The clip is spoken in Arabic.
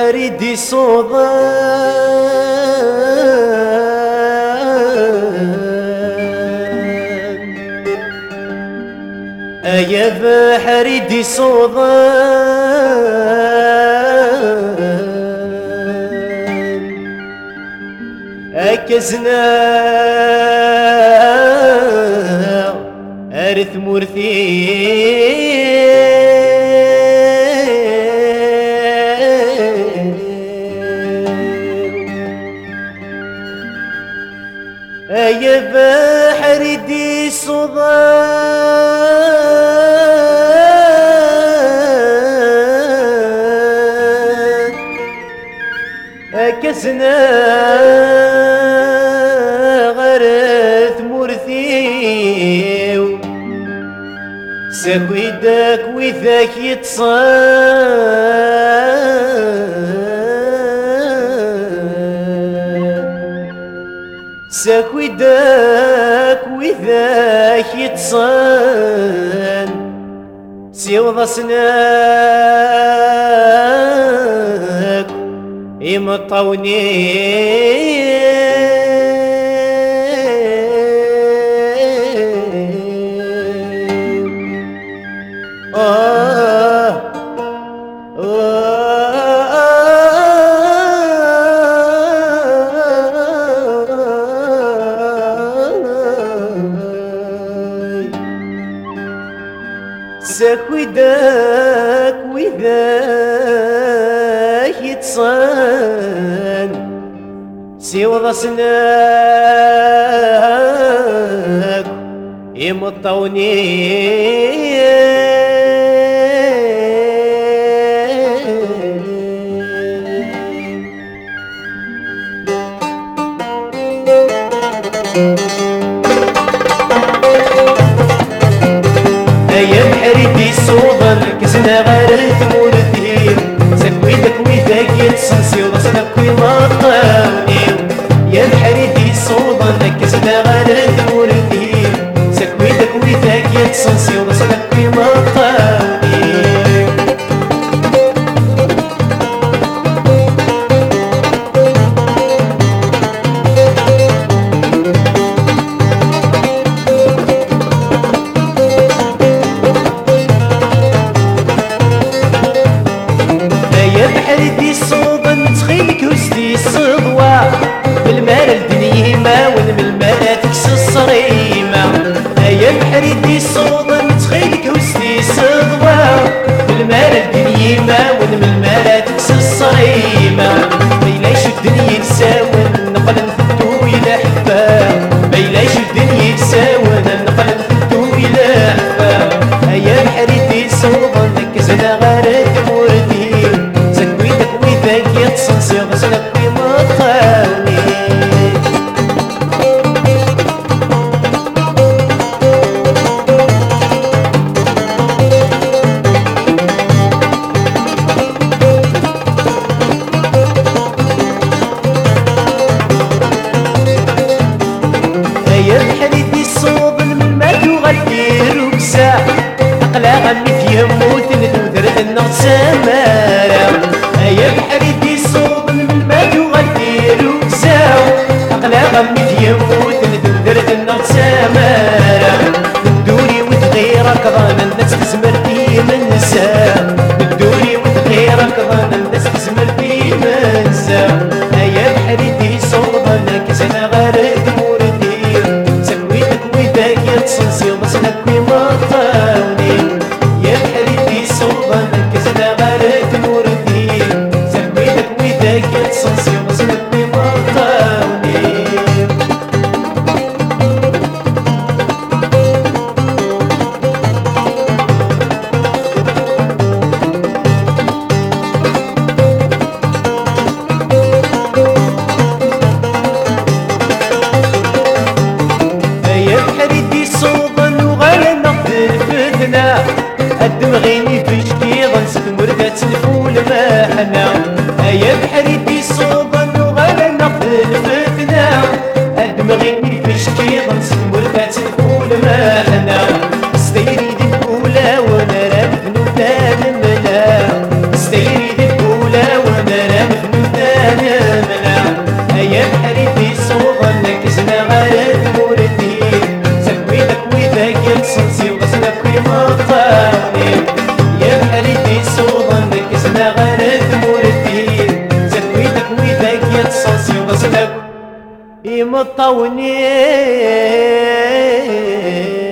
بحر دي صوضان يا بحر دي صوضان أكزنا أرث مرثي يا بحر دي صوضان أكزنا غرث مرثي سكويدك وذاك سكويدك وذاك يتصان سيوض سناك يمطوني سكويدك وذاك يتصان سيوض سناك يمطوني يا بحر دي صوضان كزنا غارث مرثي سكويدك وذاك يتصنسي وراسك ويمطوني يا بحر دي صوضان كزنا غارث مرثي سكويدك وذاك يتصنسي وراسك ويمطوني دي صوضن تخيلك وسدي الصدوة بالمال الدنيمة والمال تكس الصريمة يا بحر دي صوضن تخيلك وسدي الصدوة بالمال الدنيمة والمال تكس الصريمة ميلاش الدنيا تساون نقل نفدو إلى حبا ميلاش الدنيا تساون نقل نفدو إلى حبا يا بحر دي صوضن كزنا غارث مرثي يتصنسي غسلك ويمطوني يا بحر دي الصوضن ما تغدير وكسا أقلع غمي في يموت ندودر النغ سمارة يا بحر دي صوضن يمطوني